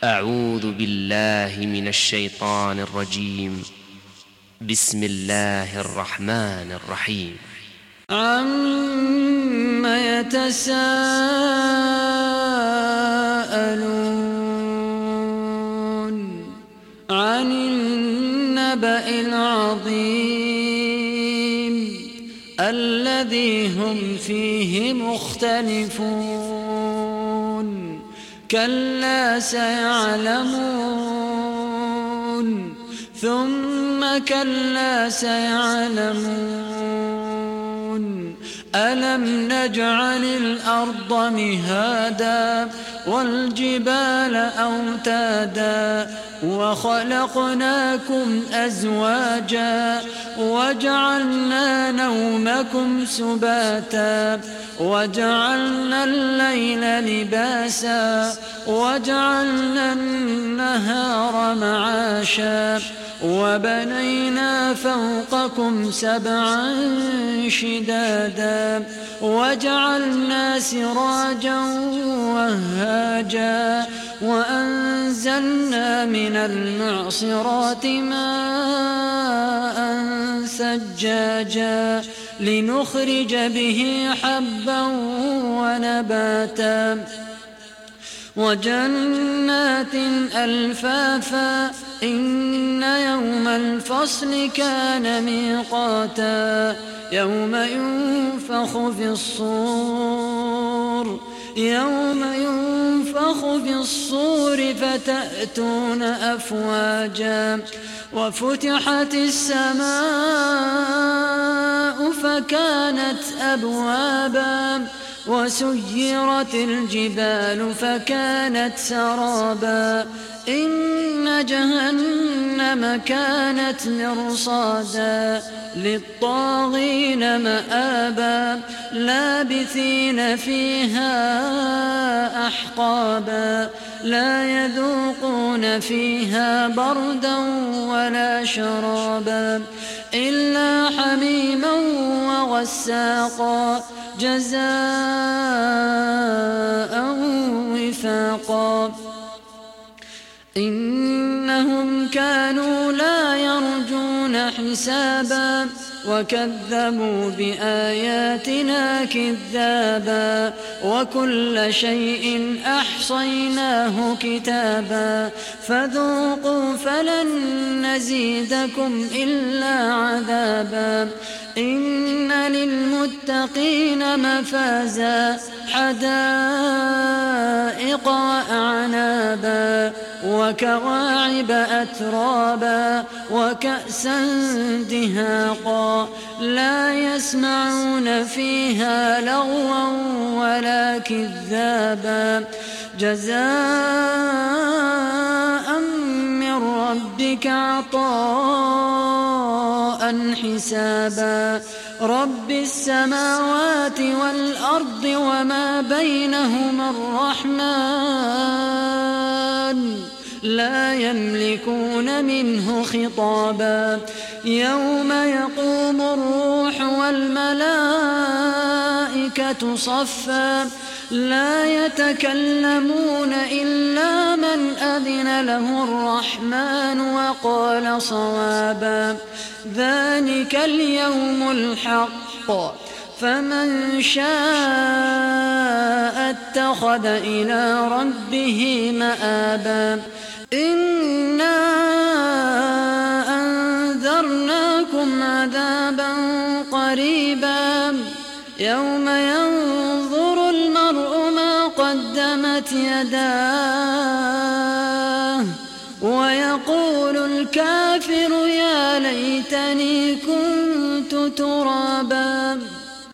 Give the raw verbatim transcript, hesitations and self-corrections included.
أعوذ بالله من الشيطان الرجيم. بسم الله الرحمن الرحيم. عَمَّ يَتَسَاءَلُونَ عَنِ النَّبَإِ الْعَظِيمِ الَّذِي هُمْ فِيهِ مُخْتَلِفُونَ كَلَّا سَيَعْلَمُونَ ثُمَّ كَلَّا سَيَعْلَمُونَ أَلَمْ نَجْعَلِ الْأَرْضَ مِهَادًا وَالْجِبَالَ أَوْتَادًا وَخَلَقْنَاكُمْ أَزْوَاجًا وَجَعَلْنَا نَوْمَكُمْ سُبَاتًا وَجَعَلْنَا اللَّيْلَ لِبَاسًا وَجَعَلْنَا النَّهَارَ مَعَاشًا وَبَنَيْنَا فَوْقَكُمْ سَبْعًا شِدَادًا وَجَعَلْنَا سِرَاجًا وَهَّاجًا وَأَنزَلْنَا مِنَ الْمُعْصِرَاتِ مَاءً ثَجَّاجًا لِنُخْرِجَ بِهِ حَبًّا وَنَبَاتًا وَجَنَّاتٍ أَلْفَافًا إِنَّ يَوْمَ الْفَصْلِ كَانَ مِيقَاتًا يَوْمَ يُنفَخُ فِي الصُّورِ يَوْمَ يُنفَخُ فِي الصُّورِ فَتَأْتُونَ أَفْوَاجًا وَفُتِحَتِ السَّمَاءُ فَكَانَتْ أَبْوَابًا وَسُيِّرَتِ الْجِبَالُ فَكَانَتْ سَرَابًا إِنَّ جَهَنَّمَ كَانَتْ مِرْصَادًا لِلطَّاغِينَ مَآبًا لَابِثِينَ فِيهَا أَحْقَابًا لَا يَذُوقُونَ فِيهَا بَرْدًا وَلَا شَرَابًا إِلَّا حَمِيمًا وَغَسَّاقًا جَزَاءً وِفَاقًا إِنَّهُمْ كَانُوا لَا يَرْجُونَ حِسَابًا وَكَذَّبُوا بِآيَاتِنَا كِذَّابًا وَكُلَّ شَيْءٍ أَحْصَيْنَاهُ كِتَابًا فَذُوقُوا فَلَن نَّزِيدَكُمْ إِلَّا عَذَابًا إِنَّ لِلْمُتَّقِينَ مَفَازًا حَدَائِقَ وَأَعْنَابًا وَكَوَاعِبَ أَتْرَابًا وَكَأْسًا دِهَاقًا لَا يَسْمَعُونَ فِيهَا لَغْوًا وَلَا كِذَّابًا جَزَاءً مِّن رَّبِّكَ عَطَاءً حِسَابًا رَبِّ السَّمَاوَاتِ وَالْأَرْضِ وَمَا بَيْنَهُمَا الرَّحْمَنُ لَا يَمْلِكُونَ مِنْهُ خِطَابًا يَوْمَ يَقُومُ الرُّوحُ وَالْمَلَائِكَةُ صَفًّا لَا يَتَكَلَّمُونَ إِلَّا مَنْ أَذِنَ لَهُ الرَّحْمَنُ وَقَالَ صَوَابًا ذَلِكَ الْيَوْمُ الْحَقُّ فَمَنْ شَاءَ اتَّخَذَ إِلَى رَبِّهِ مَآبًا إِنَّا أَنذَرْنَاكُمْ عَذَابًا قَرِيبًا يَوْمَ يَنظُرُ الْمَرْءُ مَا قَدَّمَتْ يَدَاهُ وَيَقُولُ الْكَافِرُ يَا لَيْتَنِي كُنتُ تُرَابًا